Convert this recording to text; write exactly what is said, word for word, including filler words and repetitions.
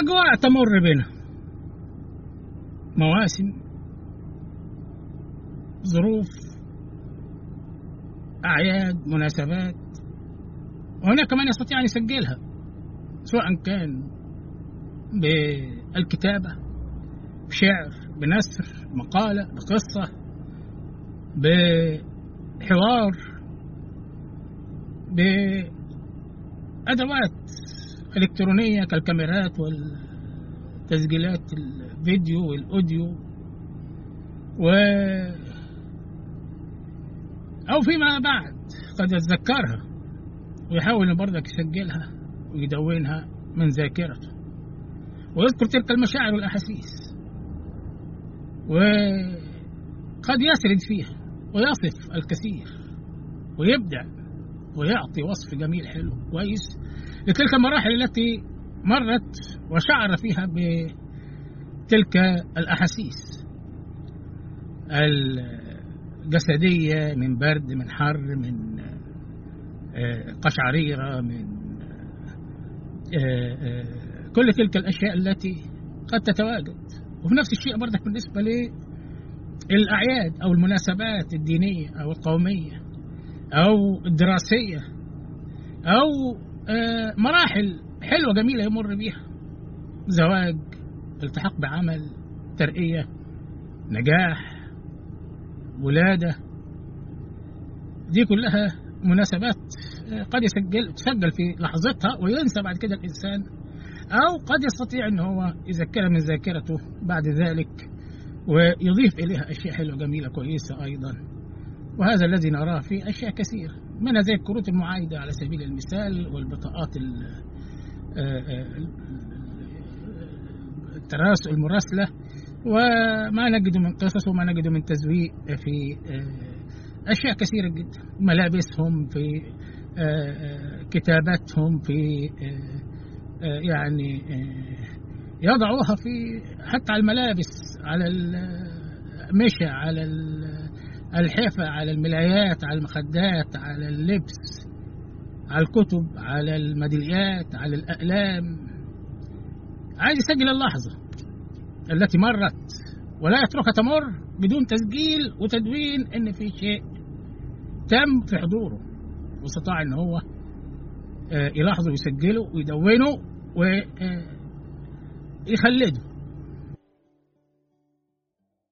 أجواء تمر بنا، مواسم، ظروف، أعياد، مناسبات، وهناك من يستطيع أن يسجلها سواء كان بالكتابة، بشعر، بنثر، مقالة، بقصة، بحوار، بأدوات إلكترونية كالكاميرات والتسجيلات الفيديو والأوديو، و أو فيما بعد قد يتذكرها ويحاول برضك يسجلها ويدونها من ذاكرته ويذكر تلك المشاعر والأحاسيس، وقد يسرد فيها ويصف الكثير ويبدع ويعطي وصف جميل حلو كويس لتلك المراحل التي مرت وشعر فيها بتلك الأحاسيس الجسدية، من برد، من حر، من قشعريرة، من كل تلك الأشياء التي قد تتواجد. وفي نفس الشيء برضك بالنسبة للأعياد أو المناسبات الدينية أو القومية أو الدراسية أو مراحل حلوة جميلة يمر بيها، زواج، التحاق بعمل، ترقية، نجاح، ولادة، دي كلها مناسبات قد يسجل تسجل في لحظتها وينسى بعد كده الإنسان، أو قد يستطيع أن هو يذكرها من ذاكرته بعد ذلك ويضيف إليها أشياء حلوة جميلة كويسة أيضا. وهذا الذي نراه في أشياء كثيرة، منها زي الكروت المعايدة على سبيل المثال، والبطاقات التراسل المراسلة، وما نجد من قصص وما نجد من تزويق في أشياء كثيرة جدا، ملابسهم، في كتاباتهم، في يعني يضعوها في حتى على الملابس، على المشى، على الحفة، على الملايات، على المخدات، على اللبس، على الكتب، على الميداليات، على الأقلام. عايز يسجل اللحظة التي مرت ولا يتركها تمر بدون تسجيل وتدوين إن في شيء تم في حضوره، واستطاع إن هو يلاحظه ويسجله ويدونه ويخلده.